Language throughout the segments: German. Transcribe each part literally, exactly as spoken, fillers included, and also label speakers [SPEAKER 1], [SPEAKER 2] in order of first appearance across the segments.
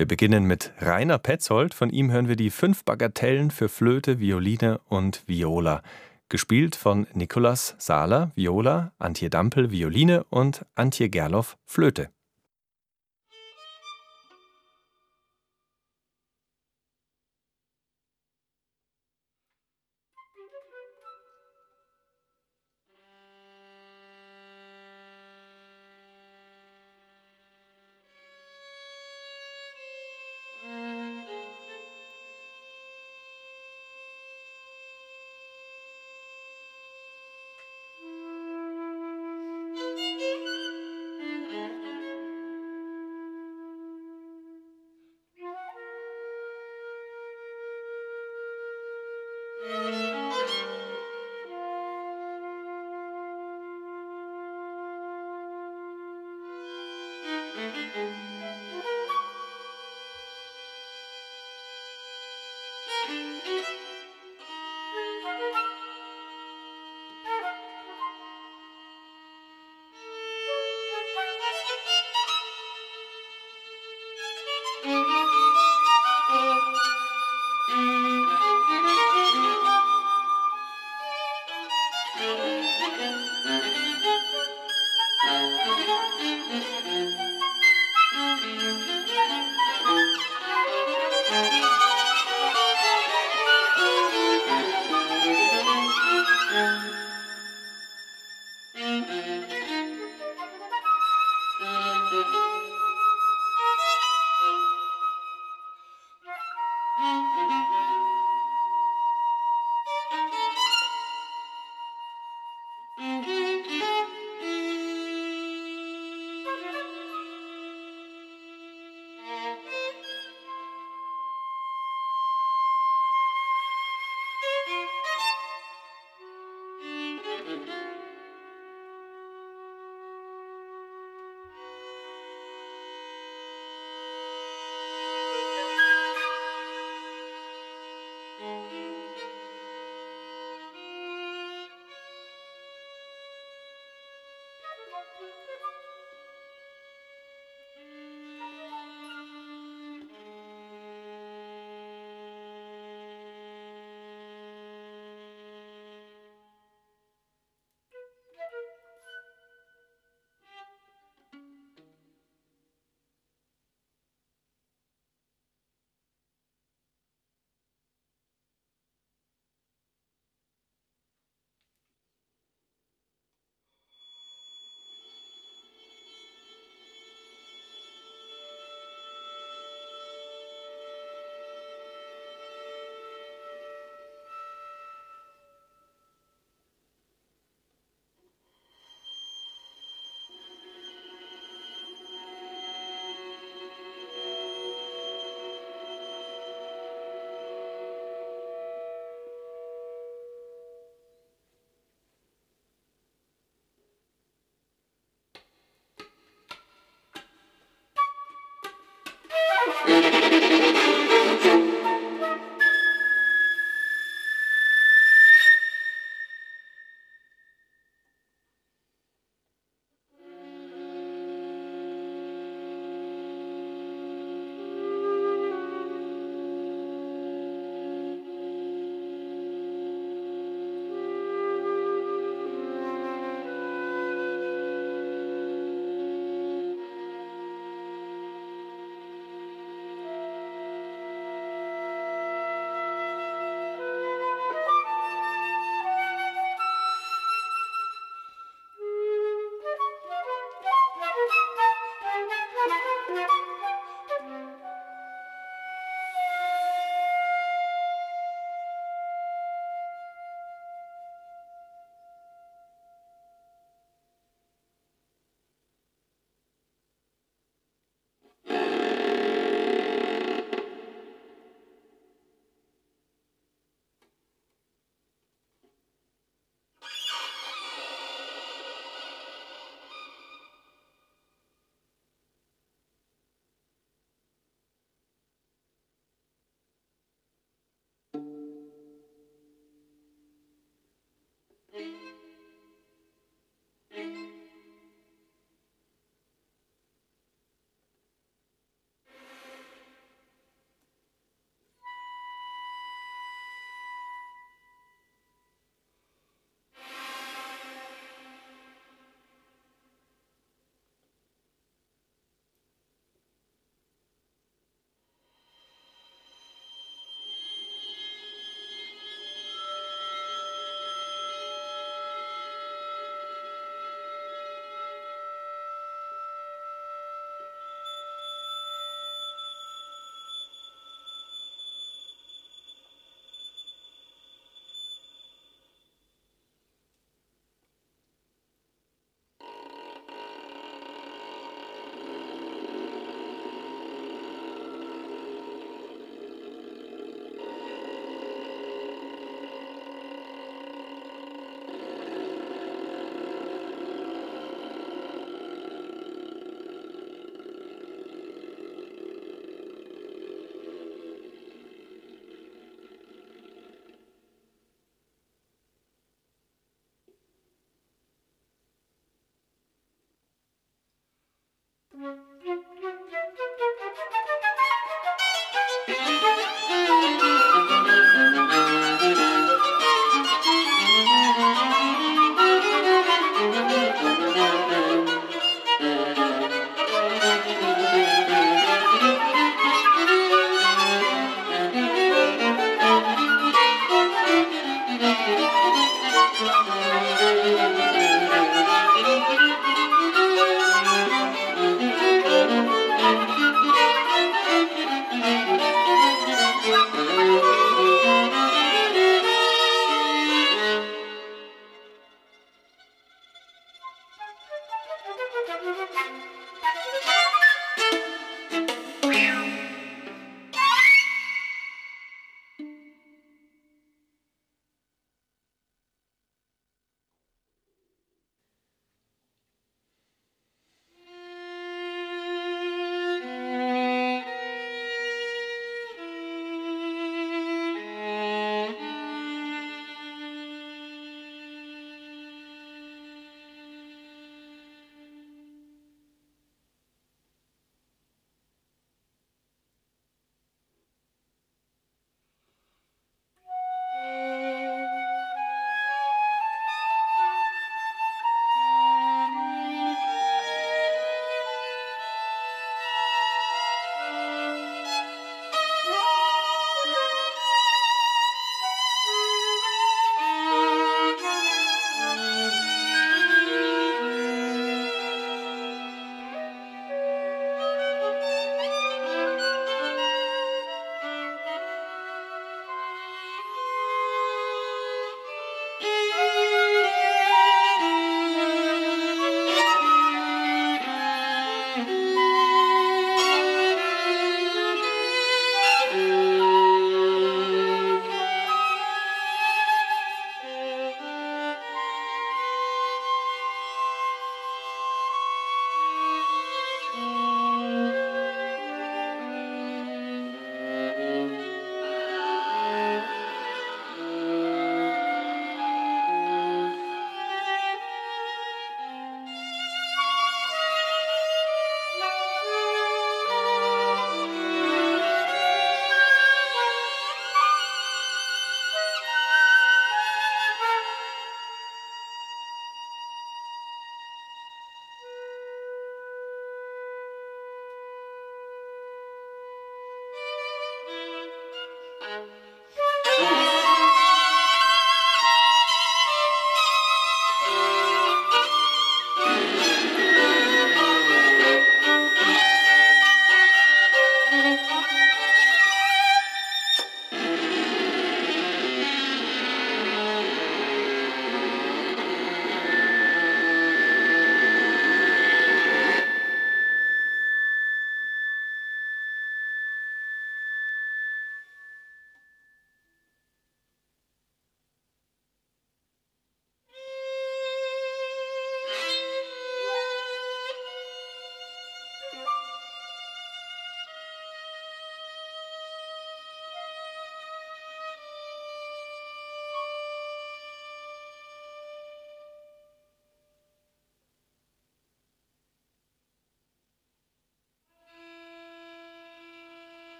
[SPEAKER 1] Wir beginnen mit Rainer Petzold. Von ihm hören wir die fünf Bagatellen für Flöte, Violine und Viola. Gespielt von Nikolaus Sahler, Viola, Antje Dampel, Violine und Antje Gerloff, Flöte.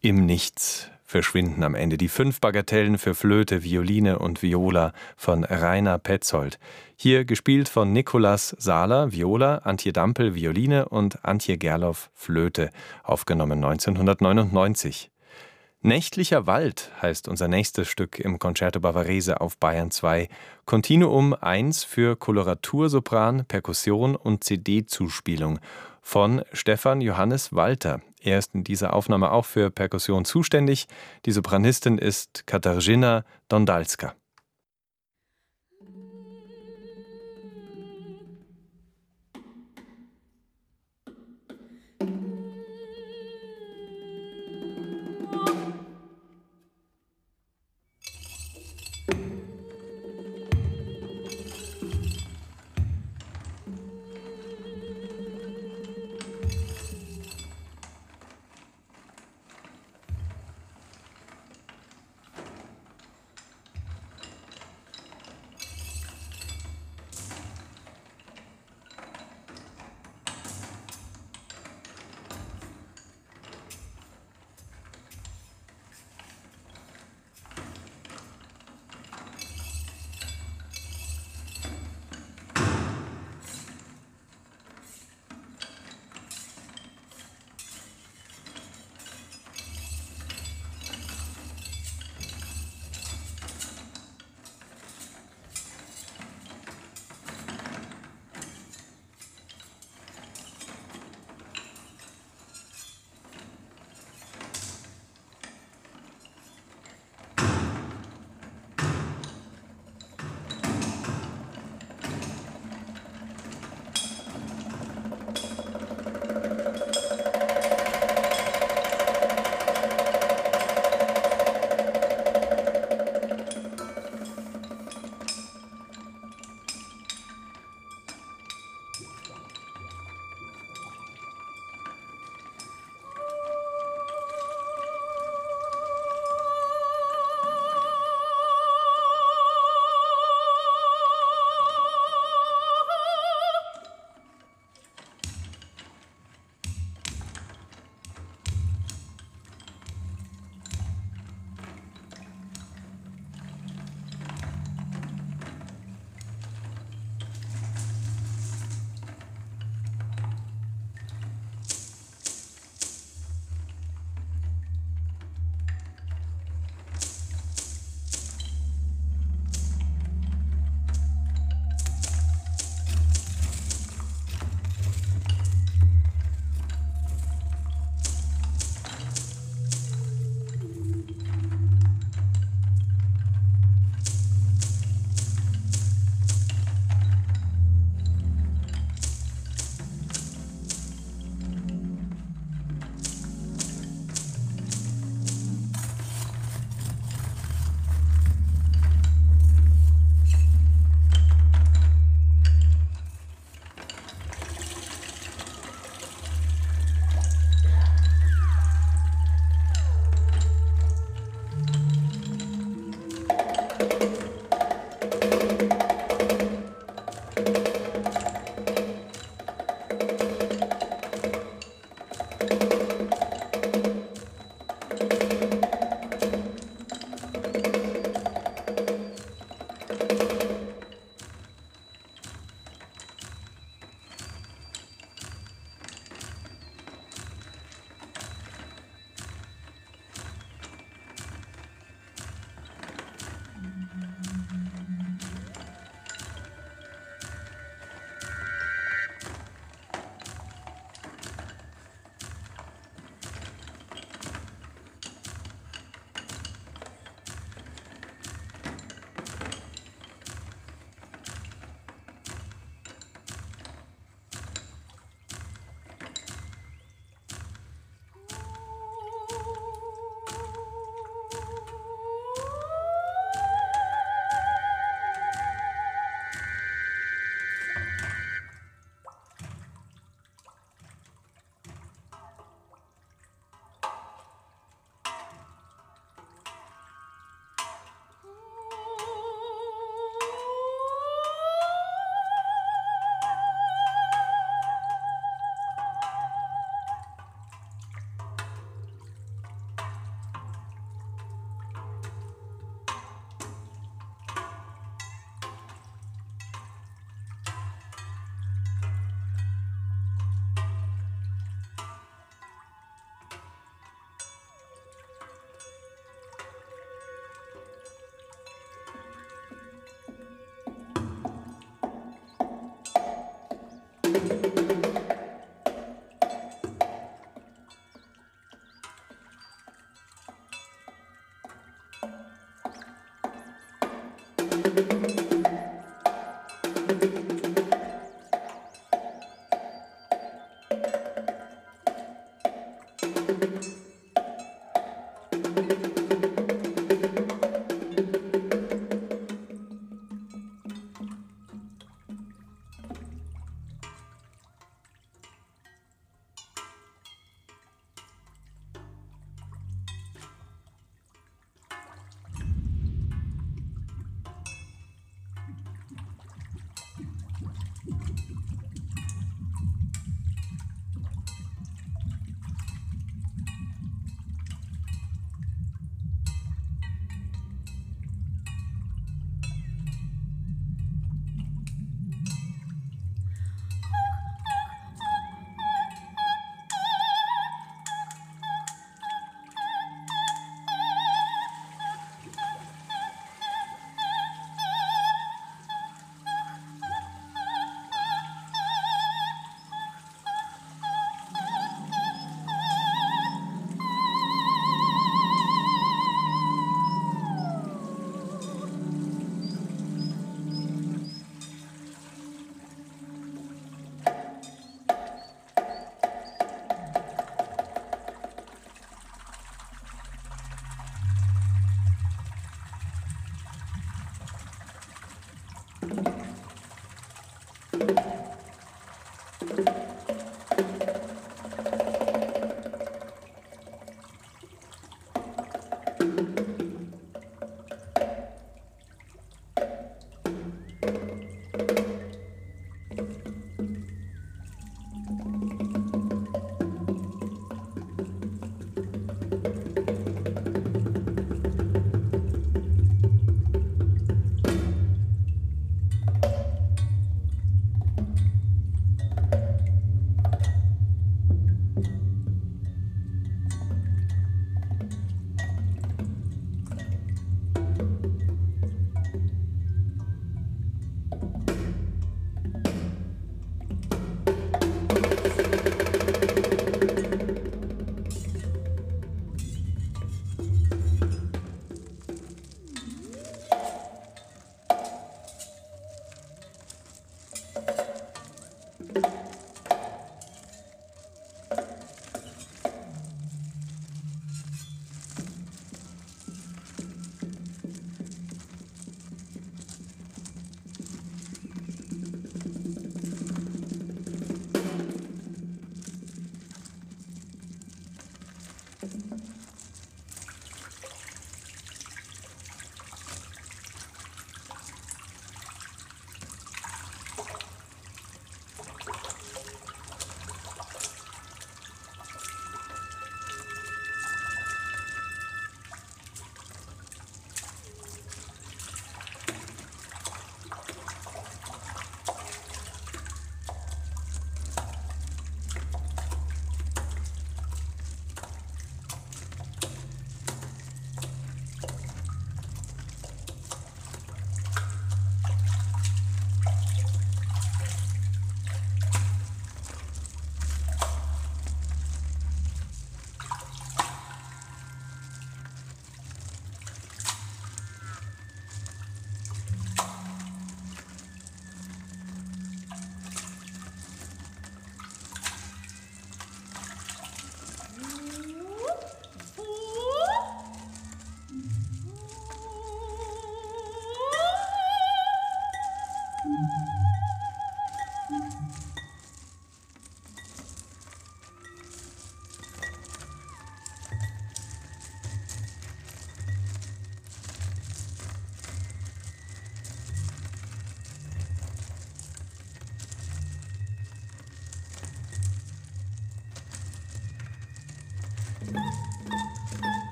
[SPEAKER 1] Im Nichts verschwinden am Ende die fünf Bagatellen für Flöte, Violine und Viola von Rainer Petzold. Hier gespielt von Nicolas Sahler, Viola, Antje Dampel, Violine und Antje Gerloff, Flöte, aufgenommen neunzehnhundertneunundneunzig. Nächtlicher Wald heißt unser nächstes Stück im Concerto Bavarese auf Bayern zwei. Continuum eins für Koloratursopran, Perkussion und C D-Zuspielung von Stefan Johannes Walter. Er ist in dieser Aufnahme auch für Perkussion zuständig. Die Sopranistin ist Katarzyna Dondalska.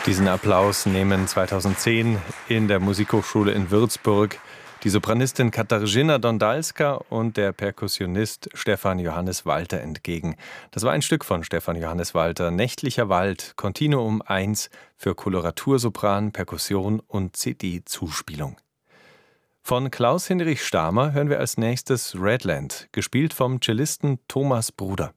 [SPEAKER 1] Diesen Applaus nehmen zweitausendzehn in der Musikhochschule in Würzburg die Sopranistin Katarzyna Dondalska und der Perkussionist Stefan Johannes Walter entgegen. Das war ein Stück von Stefan Johannes Walter, Nächtlicher Wald, Kontinuum eins für Koloratursopran, Perkussion und C D-Zuspielung. Von Klaus-Hinrich Stamer hören wir als nächstes Redland, gespielt vom Cellisten Thomas Bruder.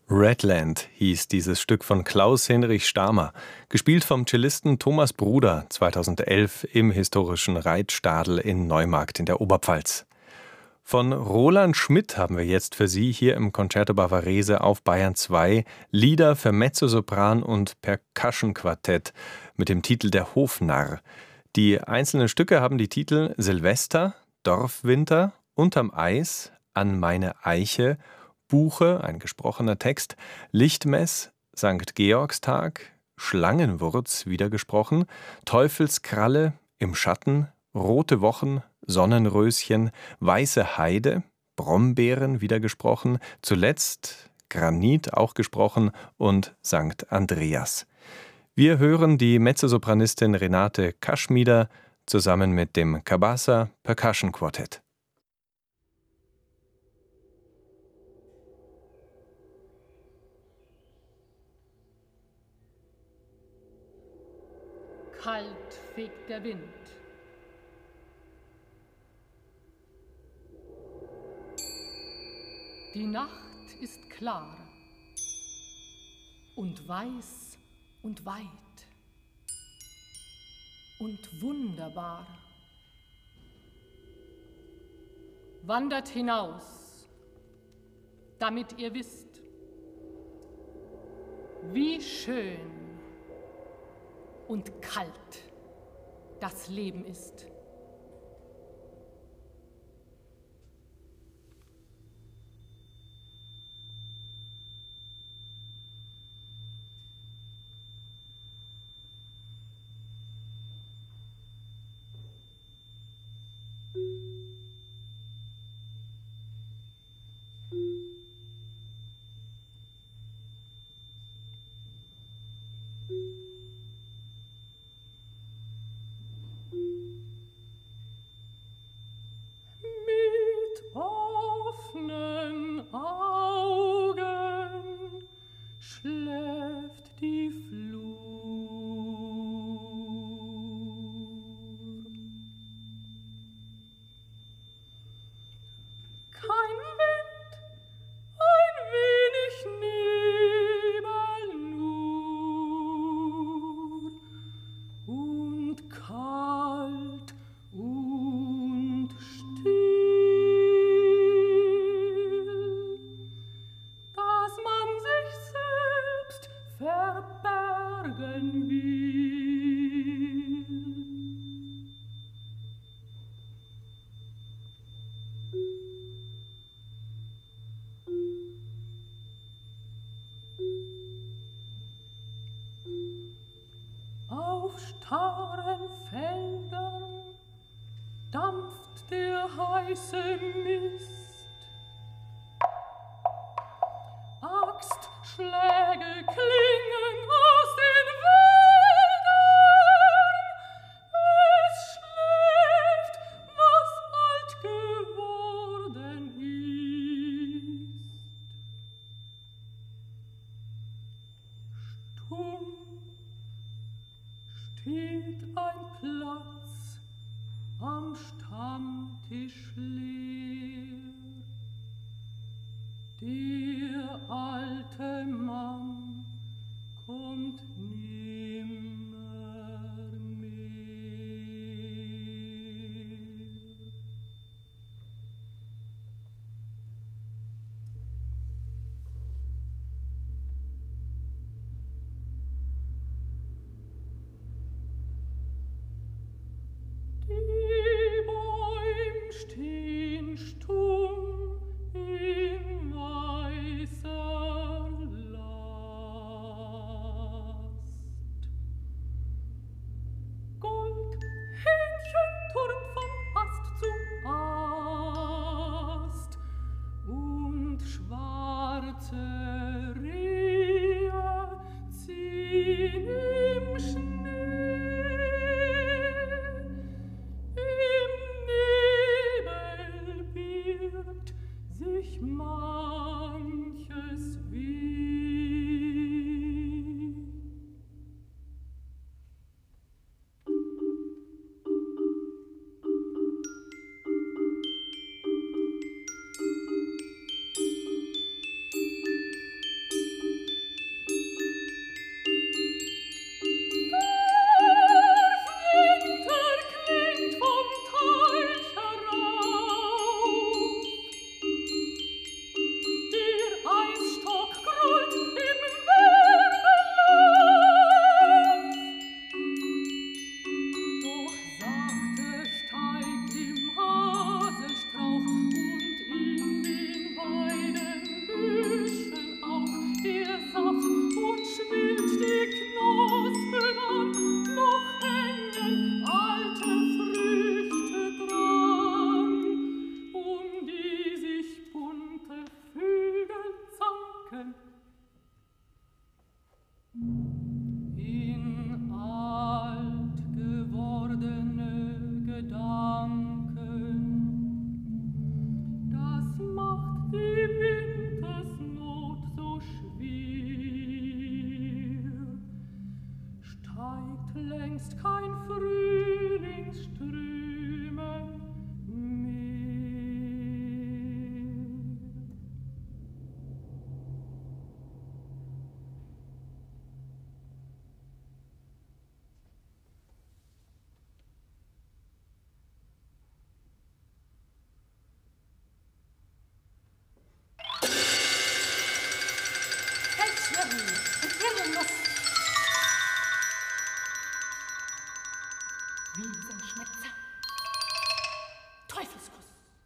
[SPEAKER 1] Redland hieß dieses Stück von Klaus-Hinrich Stamer, gespielt vom Cellisten Thomas Bruder zweitausendelf im historischen Reitstadel in Neumarkt in der Oberpfalz. Von Roland Schmidt haben wir jetzt für Sie hier im Concerto Bavarese auf Bayern zwei Lieder für Mezzosopran und Percussion-Quartett mit dem Titel Der Hofnarr. Die einzelnen Stücke haben die Titel Silvester, Dorfwinter, Unterm Eis, An meine Eiche, Buche, ein gesprochener Text, Lichtmess, Sankt Georgstag, Schlangenwurz, wieder gesprochen, Teufelskralle, Im Schatten, Rote Wochen, Sonnenröschen, Weiße Heide, Brombeeren, wieder gesprochen, zuletzt Granit, auch gesprochen, und Sankt Andreas. Wir hören die Mezzosopranistin Renate Kaschmieder zusammen mit dem Cabasa Percussion Quartett.
[SPEAKER 2] Kalt fegt der Wind. Die Nacht ist klar und weiß und weit und wunderbar. Wandert hinaus, damit ihr wisst, wie schön und kalt das Leben ist.
[SPEAKER 3] starren Feldern dampft der heiße Mist. Axtschläge klingen aus den Wäldern. Es schläft, was alt geworden ist. Stumm steht ein Platz am Stammtisch leer. Der alte Mann kommt nimmer mehr. Die Bäume stehen stumm in weißer längst kein Frühlingsströmen mehr.
[SPEAKER 2] Wiesenschnitzer, Teufelskuss.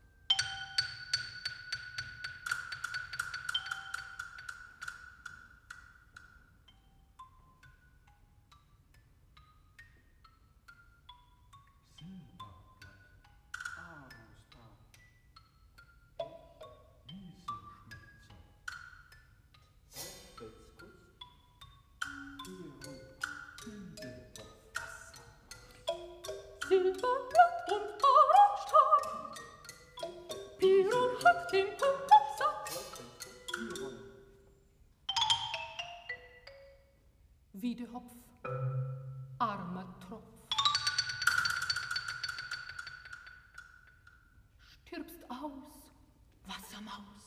[SPEAKER 3] Silberblatt und Orangestab, Piron hat den Pumpsack.
[SPEAKER 2] Wiedehopf, armer Tropf. Stirbst aus, Wassermaus.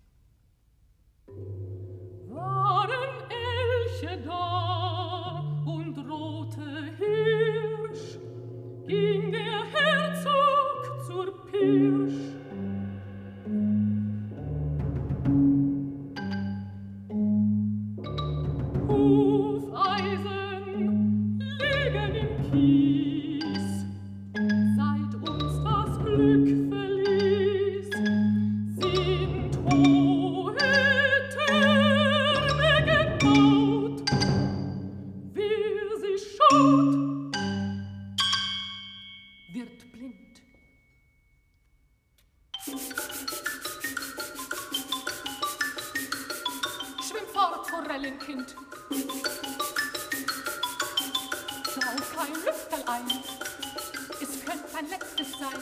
[SPEAKER 3] Waren Elche da und rote Hirsch, ging der Herzog zur Pirsch. Hufeisen liegen im Kies, seit uns das Glück verließ, sind hohe Türme gebaut. Wer sie schaut,
[SPEAKER 2] Wird blind. Schwimm fort, Forellenkind. Saug kein Lüfterl ein. Es könnte ein letztes sein.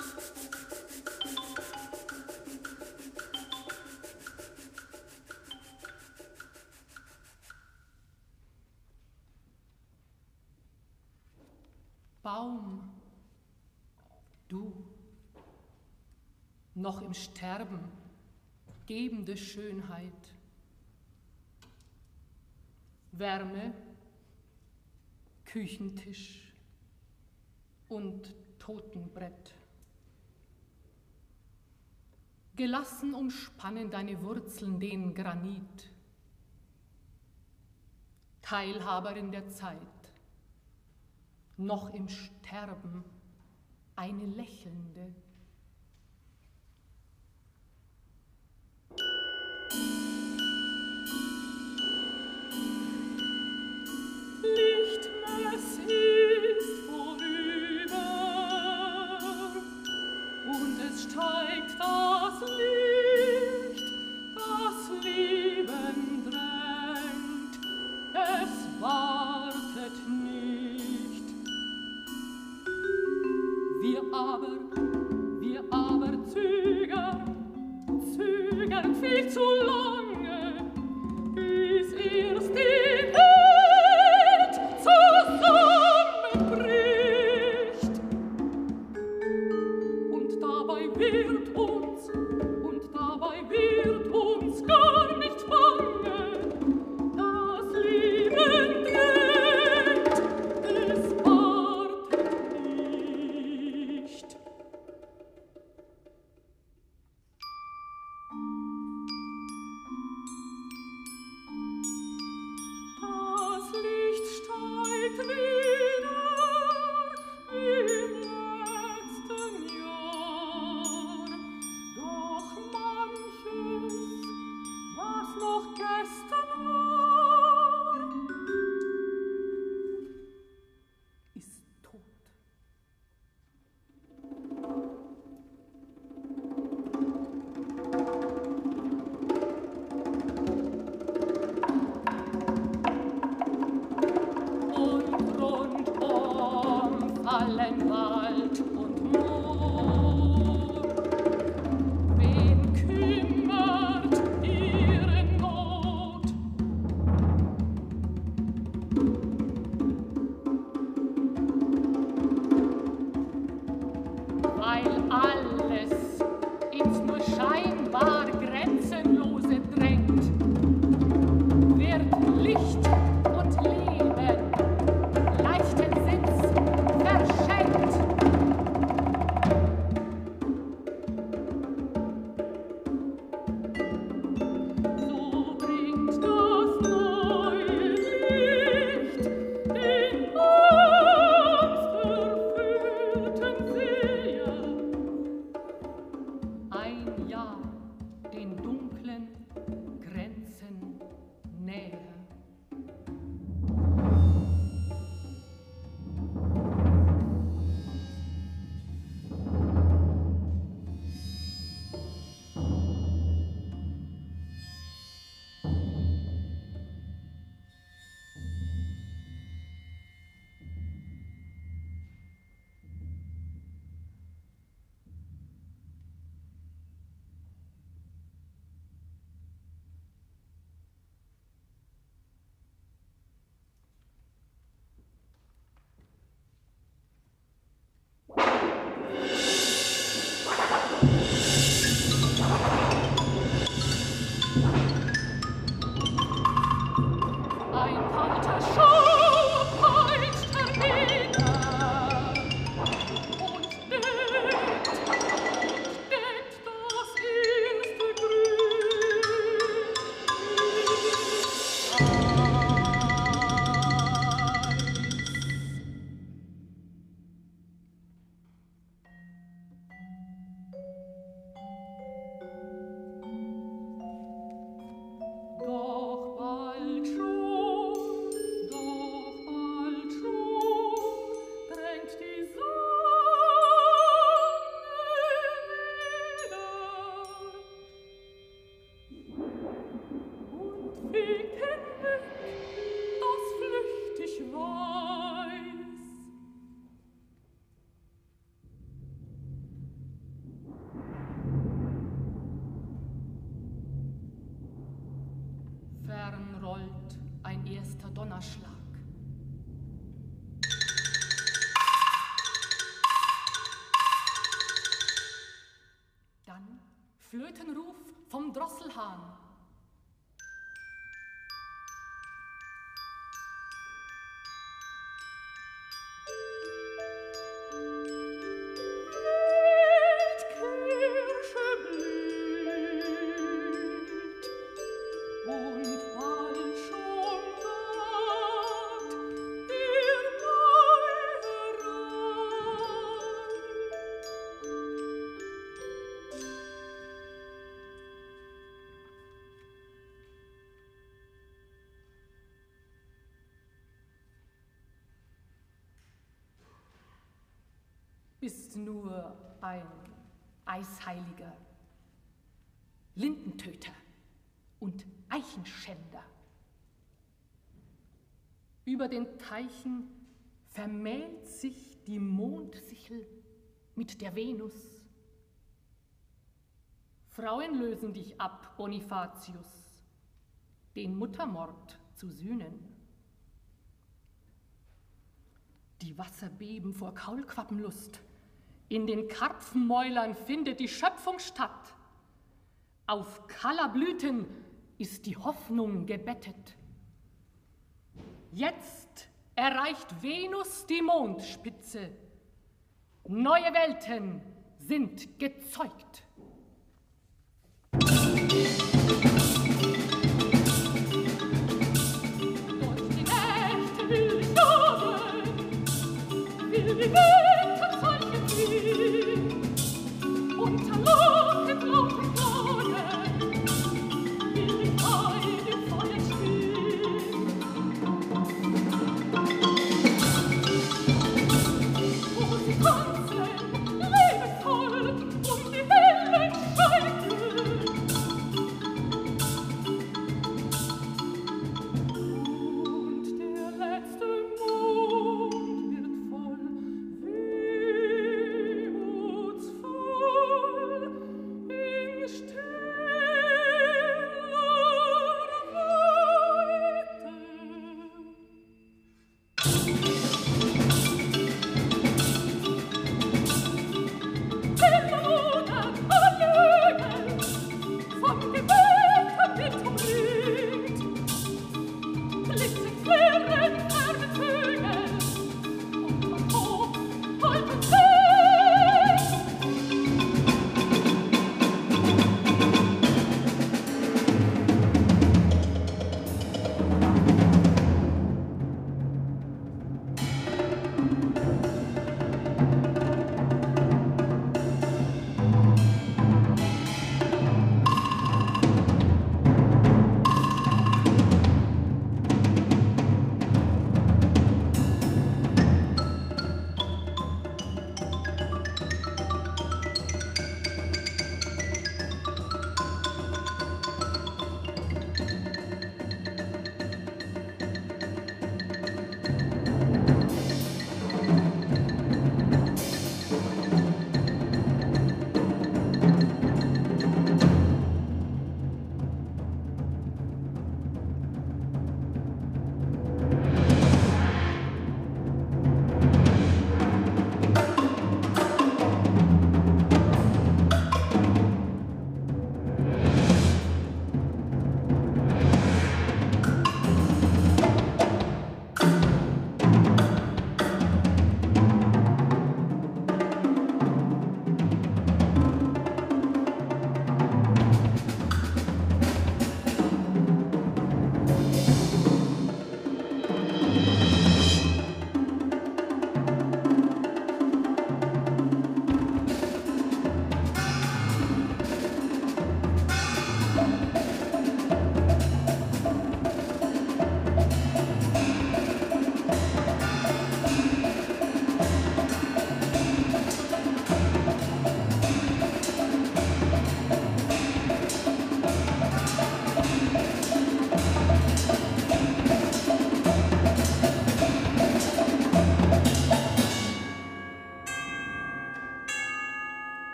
[SPEAKER 2] Baum, du, noch im Sterben, gebende Schönheit, Wärme, Küchentisch und Totenbrett. Gelassen umspannen deine Wurzeln den Granit, Teilhaberin der Zeit, noch im Sterben eine lächelnde.
[SPEAKER 3] Lichtmess ist vorüber und es steigt das Licht, das Leben drängt, es wartet nicht. Wir aber, wir aber zögern, zögern viel zu lang.
[SPEAKER 2] Licht und Leben, leichten Sitz verschenkt. So bringt das neue Licht den angsterfüllten Seher ein Jahr den dunklen Grenzen näher. Ein kalter Schauer peitscht hernieder und deckt, deckt das erste Grün. Doch bald schon, doch bald schon drängt die Sonne wieder und fegt hinweg das flüchtig Weiß. Fern rollt ein erster Donnerschlag. Dann Flötenruf vom Drosselhahn. Wildkirsche blüht und bald schon naht der Mai heran. Bist nur ein Eisheiliger, Lindentöter und Eichenschänder. Über den Teichen vermählt sich die Mondsichel mit der Venus. Frauen lösen dich ab, Bonifatius, den Muttermord zu sühnen. Die Wasser beben vor Kaulquappenlust. In den Karpfenmäulern findet die Schöpfung statt. Auf Kallerblüten ist die Hoffnung gebettet. Jetzt erreicht Venus die Mondspitze. Neue Welten sind gezeugt. Durch die Nächte will ich jagen, will die Winterzeichen ziehen, unter lachend lauten Klagen will ich bei dem Feuer stehen. Wo sie tanzen, lebenvoll um die hellen Scheite,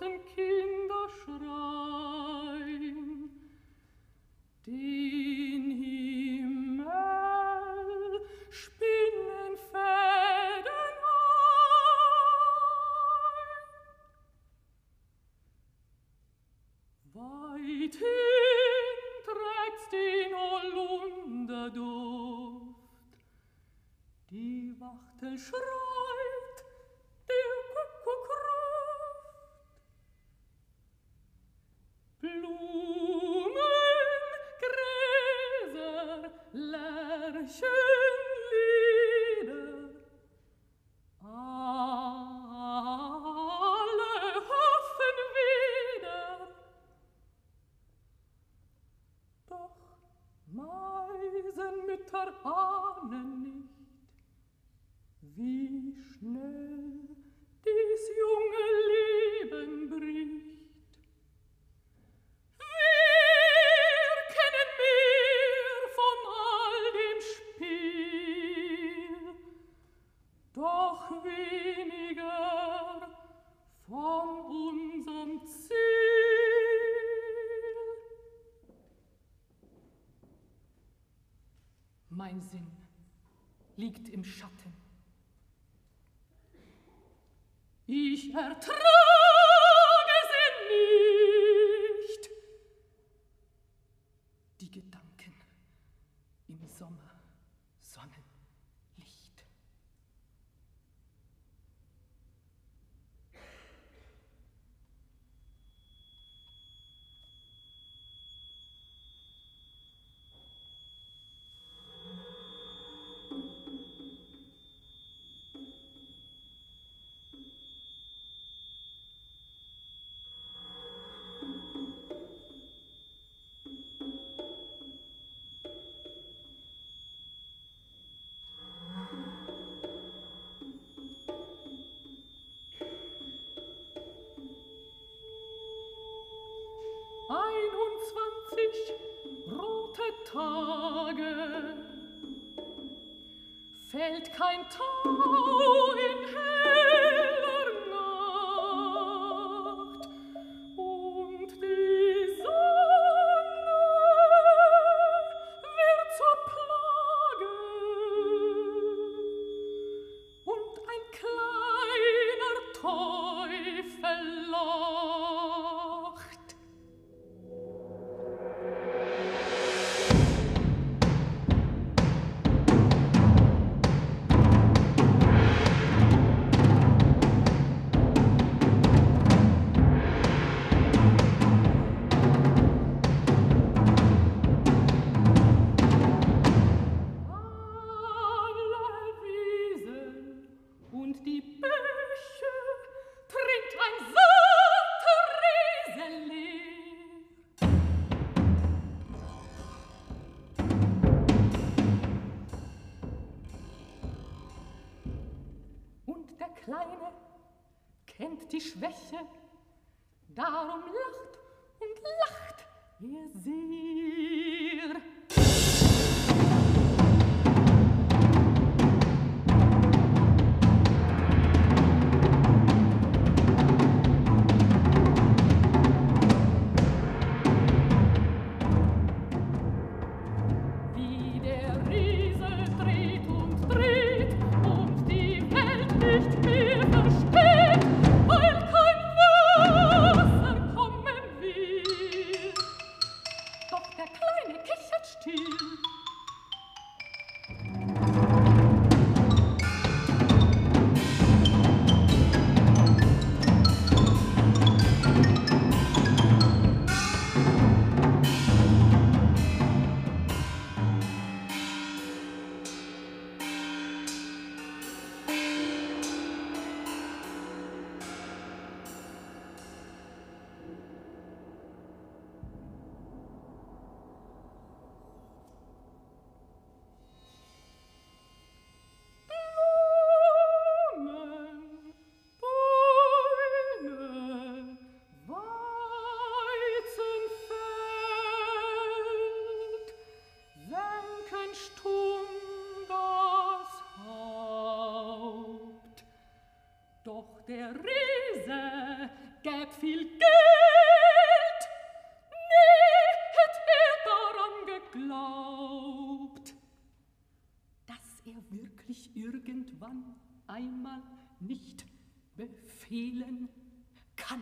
[SPEAKER 3] lassen Kinder schreien. Den Himmel spinnen Fäden ein. Weithin trägt's den Holunderduft. Die Wachtel schreit, der Kuckuck ruft. Blumen, Gräser, Lerchenlieder, alle hoffen wieder. Doch Meisenmütter ahnen nicht, wie schnell dies junge Leben bricht. Wir kennen mehr von all dem Spiel, doch weniger von unserem Ziel.
[SPEAKER 2] Mein Sinn liegt im Schatten.
[SPEAKER 3] Ich ertrage sie nicht.
[SPEAKER 2] Die Gedanken im Sommer, Sonnenlicht.
[SPEAKER 3] Einundzwanzig rote Tage, fällt kein Tau in heller Nacht, und die Sonne wird zur Plage, und ein kleiner Teufel lacht.
[SPEAKER 2] Kleine kennt die Schwäche, darum lacht und lacht er sehr.
[SPEAKER 3] Wie der Riese dreht und dreht und die Welt nicht mehr versteht, weil kein Wasser kommen will.
[SPEAKER 2] Doch der Kleine kichert Präse gäb viel Geld, nie hätt er daran geglaubt, dass er wirklich irgendwann einmal nicht befehlen kann.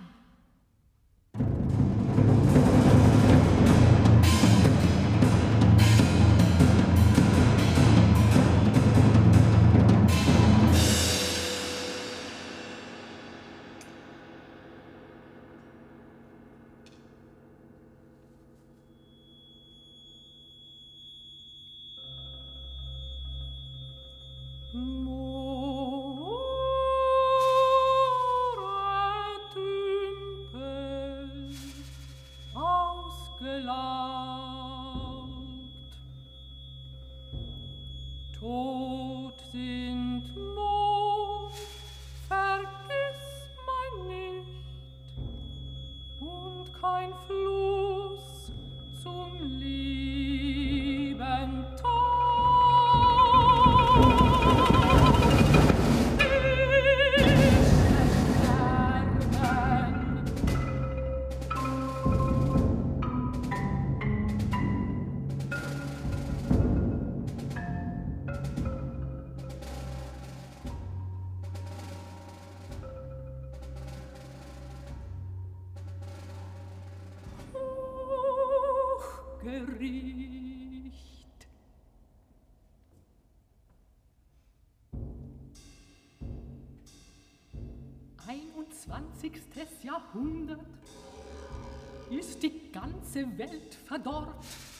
[SPEAKER 3] Tot sind Mond, vergiss mein nicht, und kein Fluss zum lieben Tag. Gericht.
[SPEAKER 2] Einundzwanzigstes Jahrhundert ist die ganze Welt verdorrt,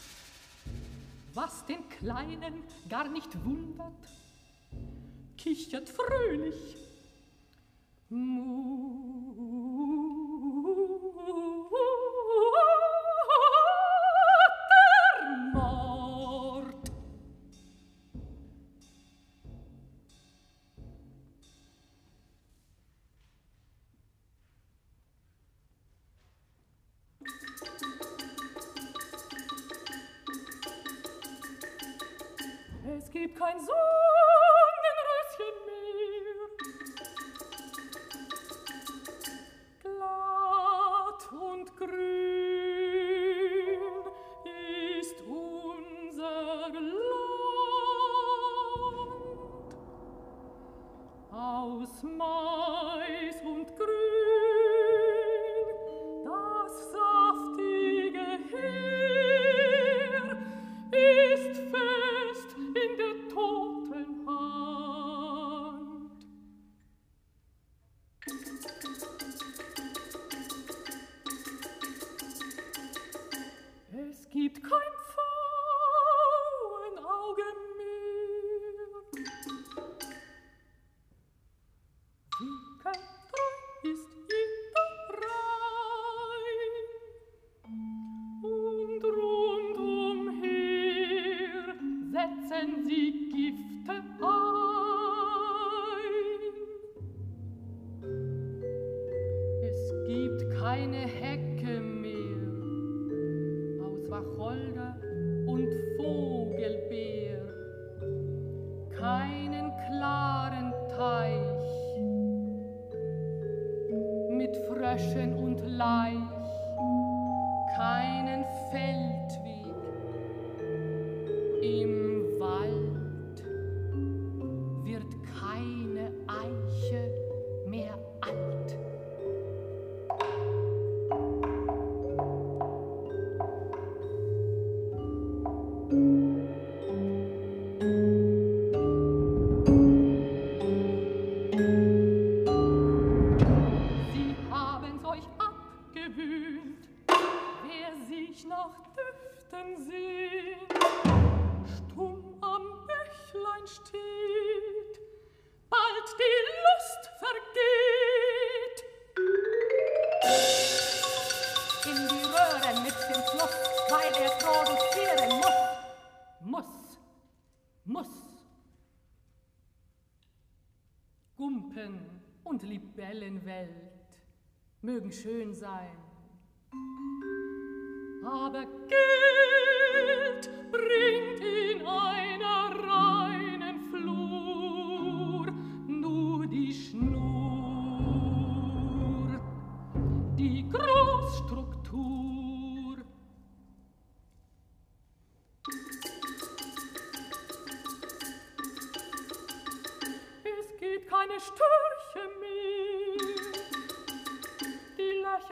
[SPEAKER 2] was den Kleinen gar nicht wundert, kichert fröhlich. Muttermord.
[SPEAKER 3] Es gibt kein Sonnenröschen mehr. Glatt und grün ist unser Land. Aus Mais und Grün das saftige Heer ist fest in der toten Hand. Es gibt kein Pfauenauge mehr. Wie kein Treu ist jeder rein. Und rundumher setzen sie Gifte ein.
[SPEAKER 2] Es gibt keine Hecke mehr aus Wacholder und Vogelbeer, keinen klaren Teich mit Fröschen und Laich, keinen Feldweg im Wald, wird keine Eiche mehr alt.
[SPEAKER 3] Sie haben's euch abgewöhnt, wer sich nach Düften sehnt, stumm am Bächlein steht, bald die Lust vergeht.
[SPEAKER 2] In die Röhren mit dem Fluss, weil er produzieren muss. Muss, muss. Gumpen und Libellenwelt mögen schön sein,
[SPEAKER 3] Aber Geld bringt in einer reinen Flur nur die Schnur.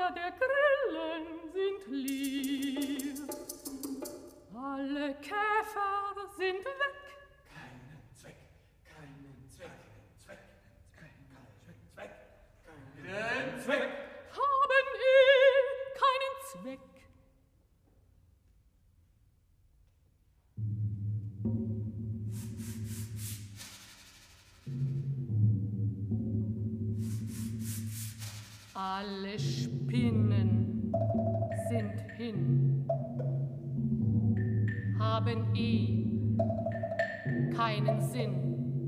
[SPEAKER 3] Dächer der Grillen sind leer. Alle Käfer sind weg.
[SPEAKER 4] Keinen Zweck, keinen Zweck, Zweck, keinen Zweck, keinen Zweck.
[SPEAKER 3] Haben eh keinen Zweck. Alle Spinnen sind hin, haben eh keinen Sinn.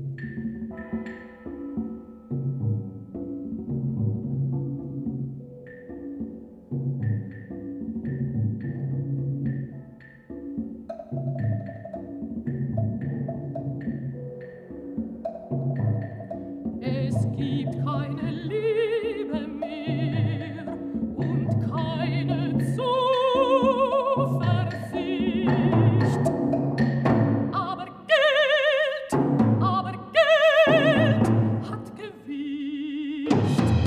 [SPEAKER 3] Es gibt keine Liebe mehr und keine Zuversicht. Aber Geld, aber Geld hat Gewicht.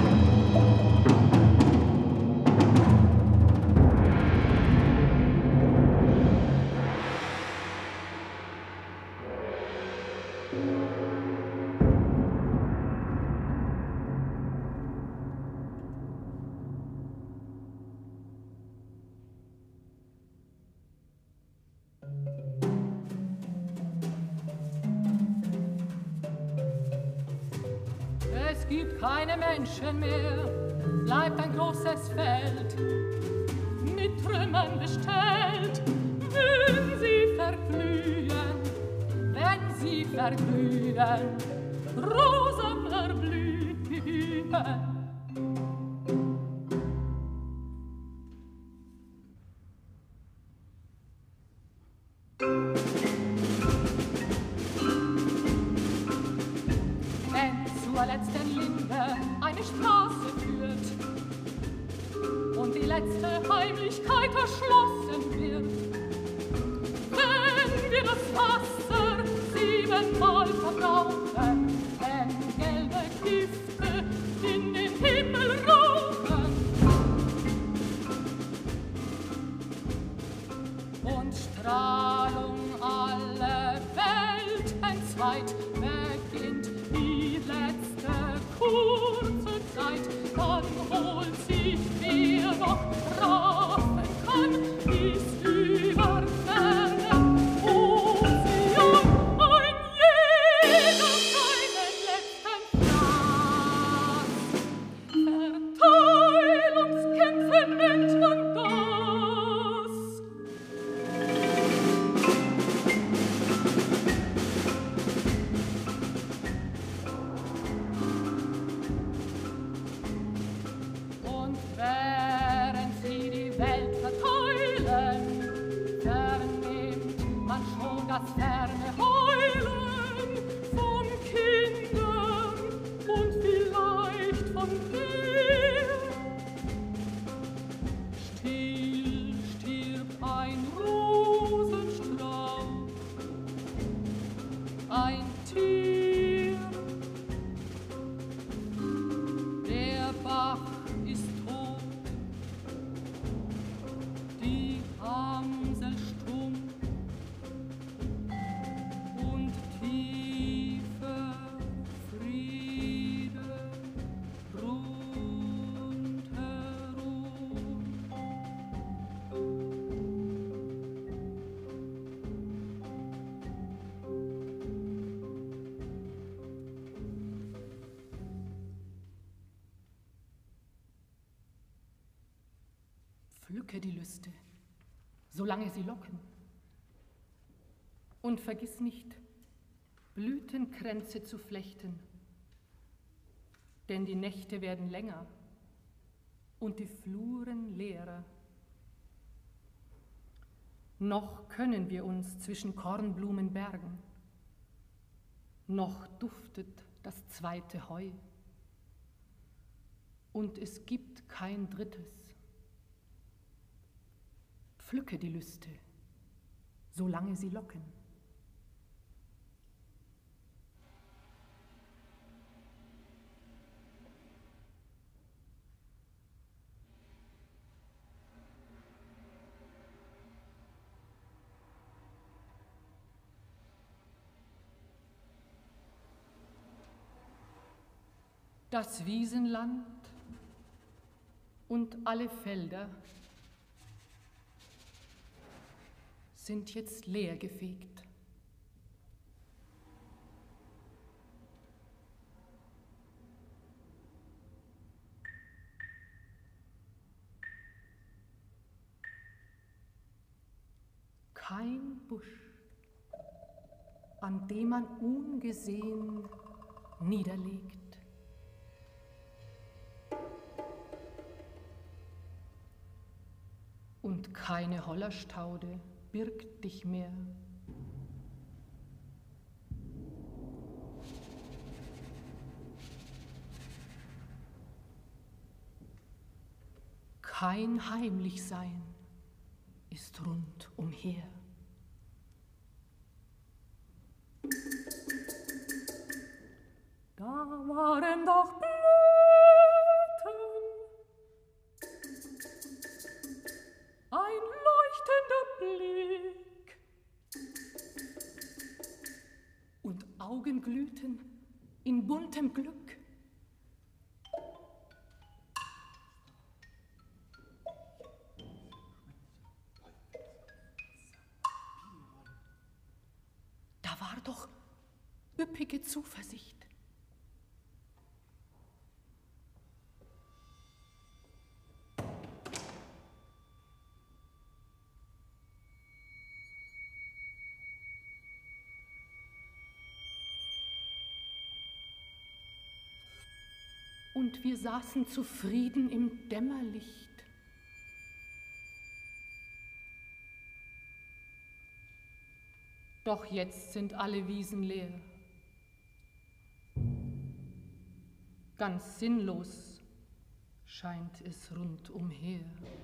[SPEAKER 3] Es gibt keine Menschen mehr, bleibt ein großes Feld, mit Trümmern bestellt. Wenn sie verglühen, wenn sie verglühen, Rosen erblühen. Wenn zur letzten Linde eine Straße führt und die letzte Heimlichkeit erschlossen wird, wenn wir das Wasser siebenmal verbrauchen, wenn gelbe Gifte in den Himmel rauchen und Strahlung alle Welt entzweit, beginnt die letzte kurze Zeit, dann holt sich wer noch raffen kann, dies über fernen Ozean, ein jeder seinen letzten Fraß. Verteilungskämpfe nennt man das. Und während sie die Welt verteilen, vernimmt man schon das ferne Heulen von Kindern und vielleicht von dir. Still stirbt ein Rosenstrauch, ein Tier. Der Bach ist tot, die Amsel stumm und tiefer Friede rundherum. Pflücke die Lüste, solange sie locken. Und vergiss nicht, Blütenkränze zu flechten, denn die Nächte werden länger und die Fluren leerer. Noch können wir uns zwischen Kornblumen bergen, noch duftet das zweite Heu und es gibt kein drittes. Pflücke die Lüste, solange sie locken.
[SPEAKER 2] Das Wiesenland und alle Felder sind jetzt leergefegt. Kein Busch, an dem man ungesehen niederlegt. Und keine Hollerstaude birgt dich mehr. Kein Heimlichsein ist rund umher.
[SPEAKER 3] Da waren doch Blüten, ein leuchtender Blick
[SPEAKER 2] Und Augen glühten in buntem Glück. Da war doch üppige Zuversicht. Und wir saßen zufrieden im Dämmerlicht. Doch jetzt sind alle Wiesen leer. Ganz sinnlos scheint es rundumher.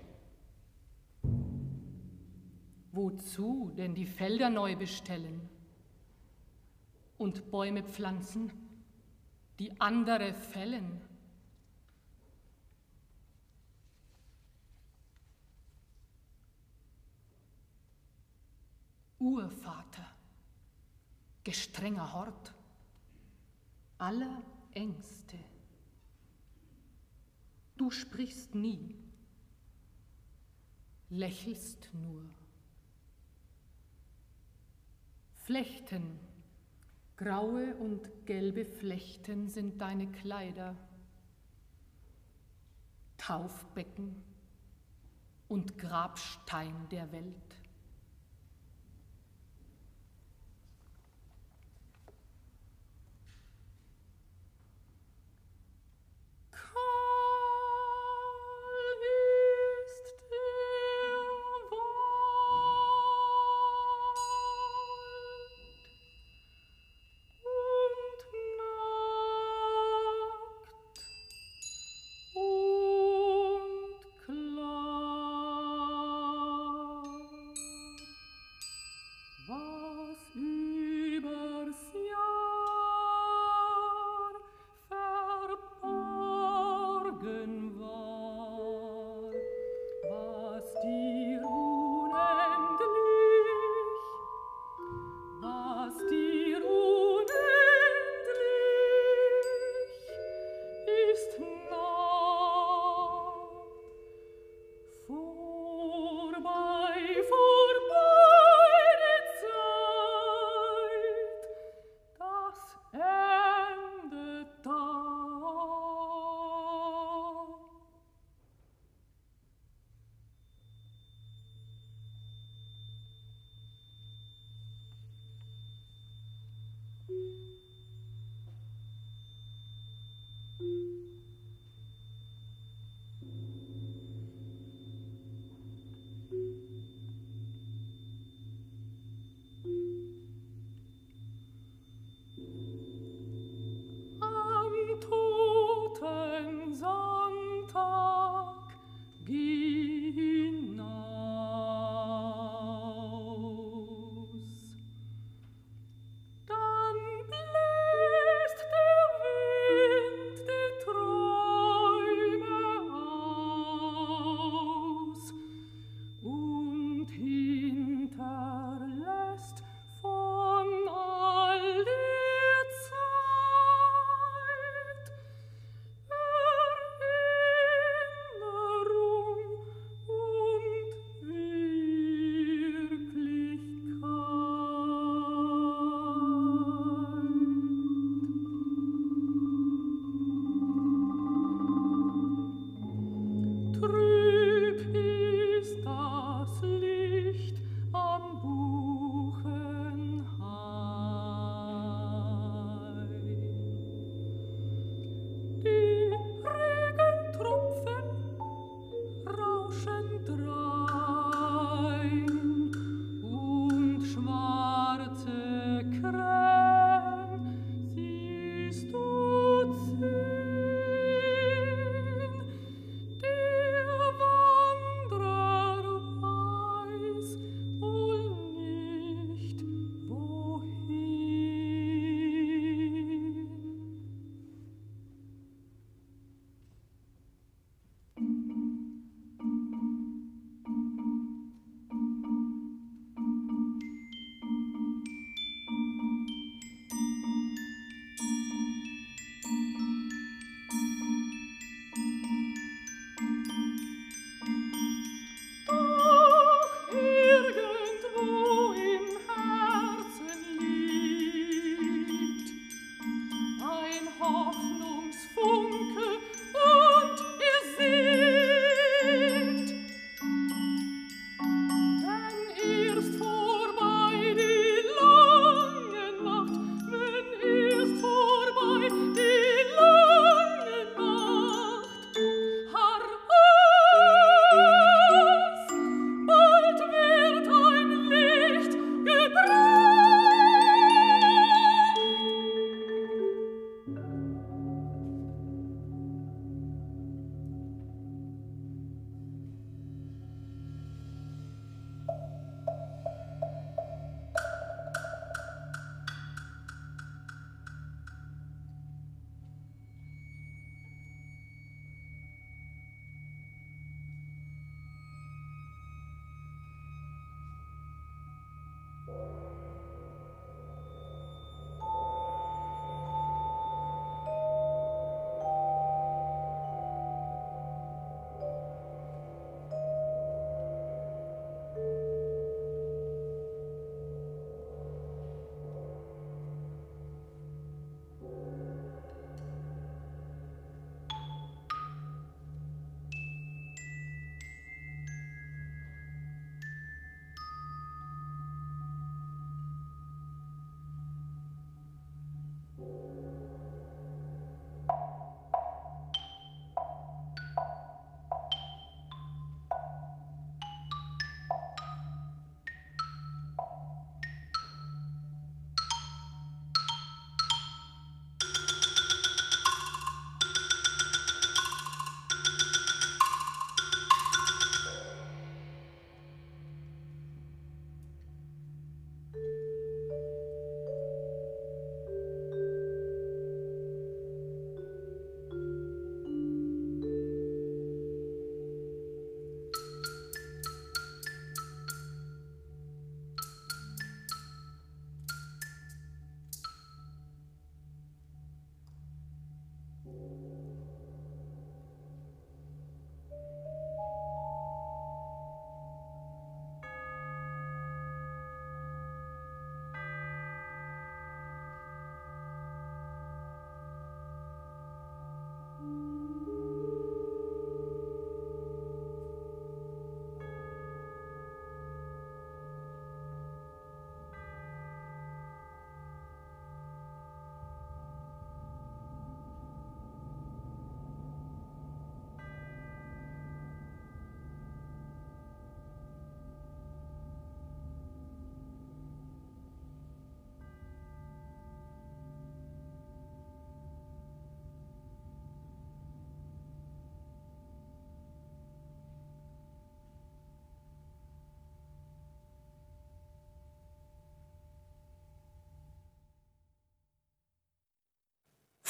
[SPEAKER 2] Wozu denn die Felder neu bestellen und Bäume pflanzen, die andere fällen? Urvater, gestrenger Hort aller Ängste, du sprichst nie, lächelst nur. Flechten, graue und gelbe Flechten sind deine Kleider, Taufbecken und Grabstein der Welt.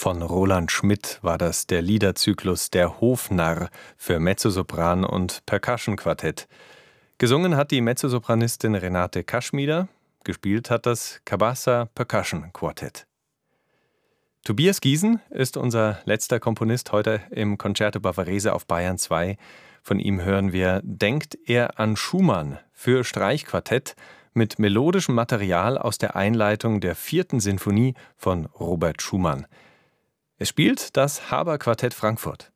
[SPEAKER 1] Von Roland Schmidt war das der Liederzyklus Der Hofnarr für Mezzosopran und Percussion-Quartett. Gesungen hat die Mezzosopranistin Renate Kaschmieder, gespielt hat das Cabasa Percussion Quartett. Tobias Giesen ist unser letzter Komponist heute im Concerto Bavarese auf Bayern zwei. Von ihm hören wir Denkt er an Schumann für Streichquartett mit melodischem Material aus der Einleitung der vierten Sinfonie von Robert Schumann. Es spielt das Haber Quartett Frankfurt.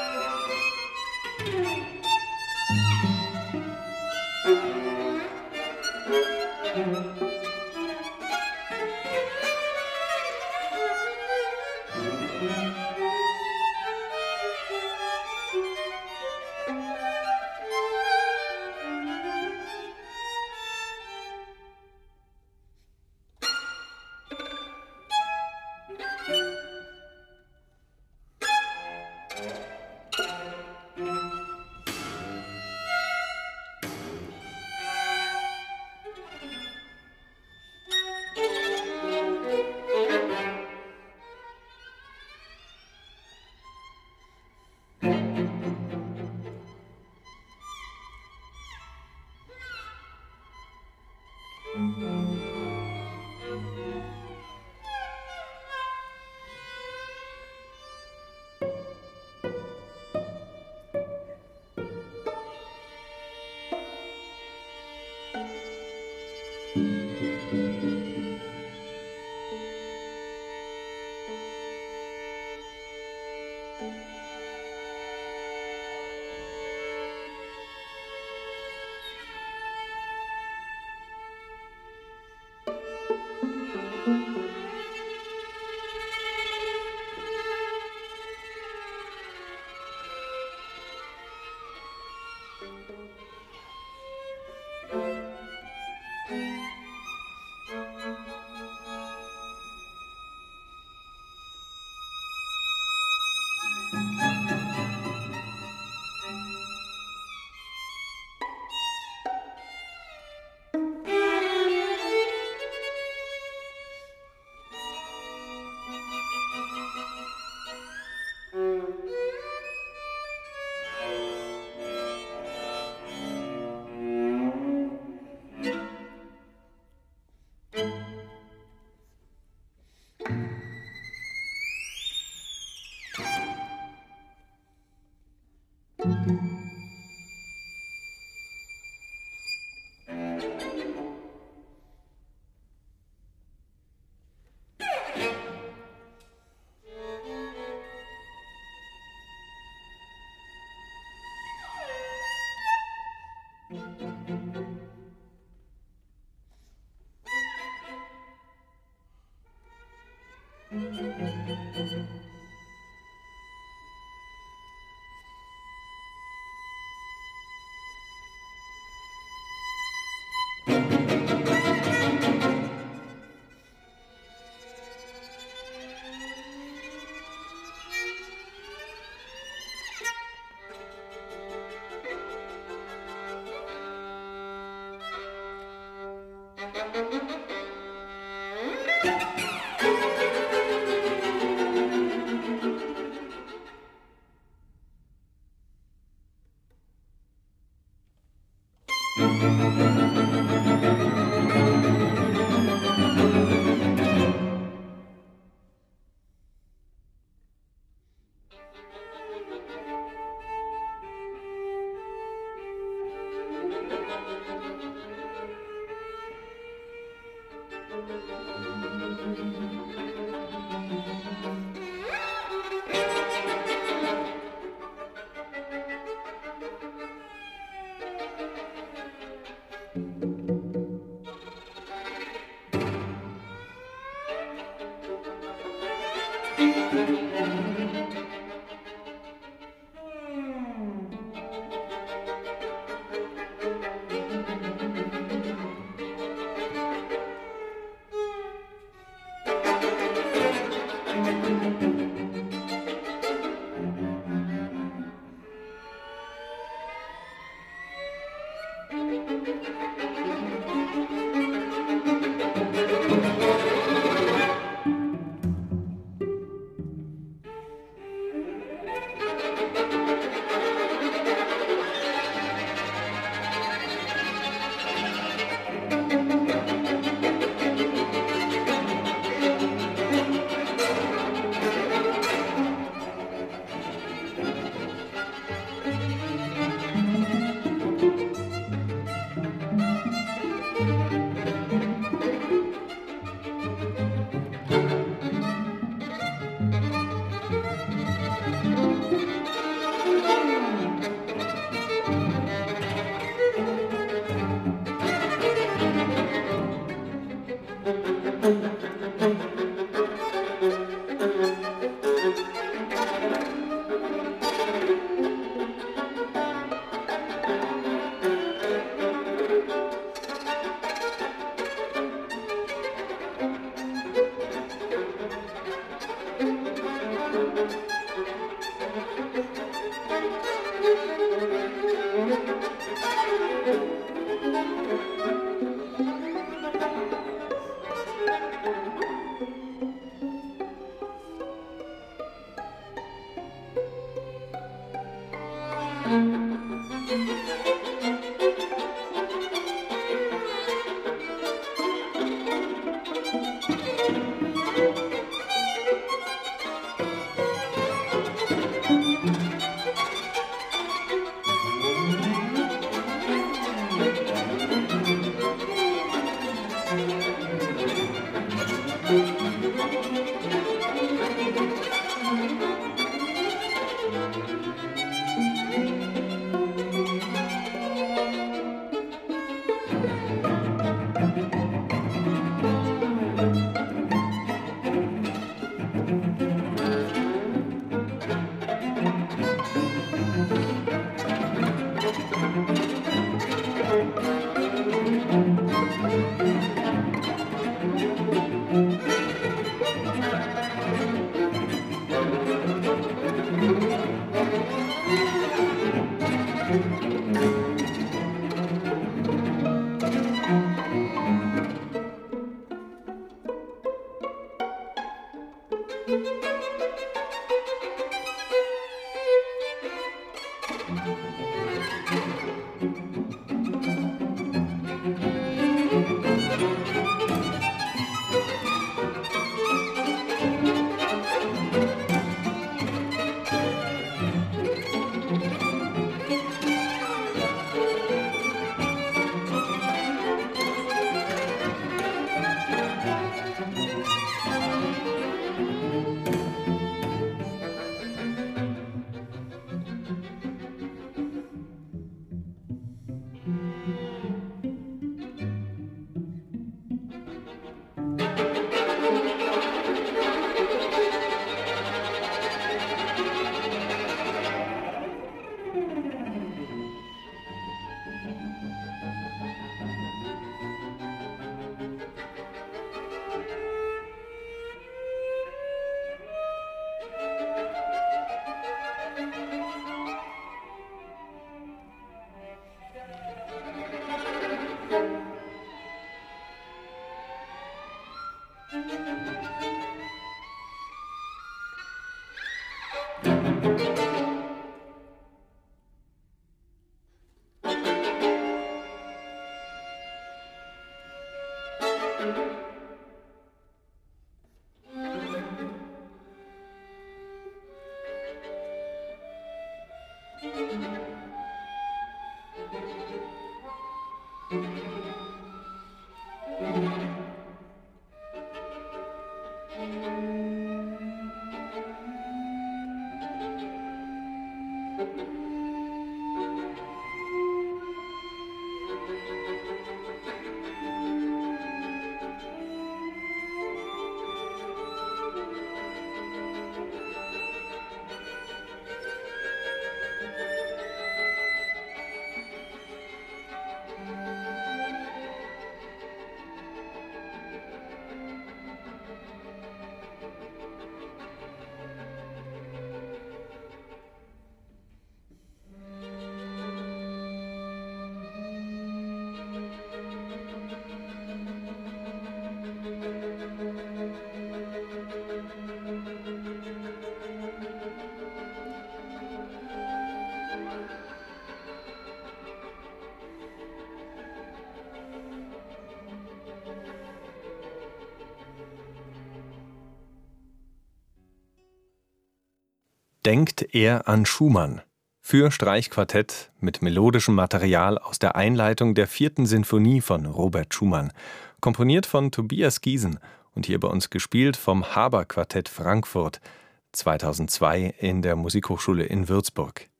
[SPEAKER 1] denkt er an Schumann. Für Streichquartett mit melodischem Material aus der Einleitung der vierten Sinfonie von Robert Schumann. Komponiert von Tobias Giesen und hier bei uns gespielt vom Haber Quartett Frankfurt zweitausendzwei in der Musikhochschule in Würzburg.